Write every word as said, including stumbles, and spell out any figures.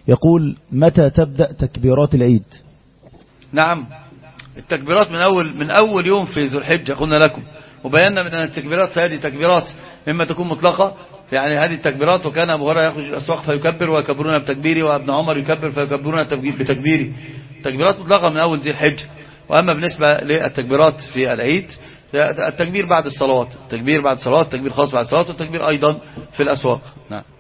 يقول متى تبدأ تكبيرات العيد؟ نعم، التكبيرات من أول من أول يوم في ذو الحجة قلنا لكم، وبينا من أن التكبيرات هذه تكبيرات إما تكون مطلقة، يعني هذه التكبيرات وكان أبو هريرة يخرج الأسواق فيكبر ويكبرون بتكبيري، وابن عمر يكبر فيكبرون بتكبيري. تكبيرات مطلقة من أول ذي الحجة. وأما بالنسبة للتكبيرات في العيد، التكبير بعد الصلوات، التكبير بعد الصلوات، التكبير خاص بعد الصلوات، والتكبير أيضا في الأسواق. نعم.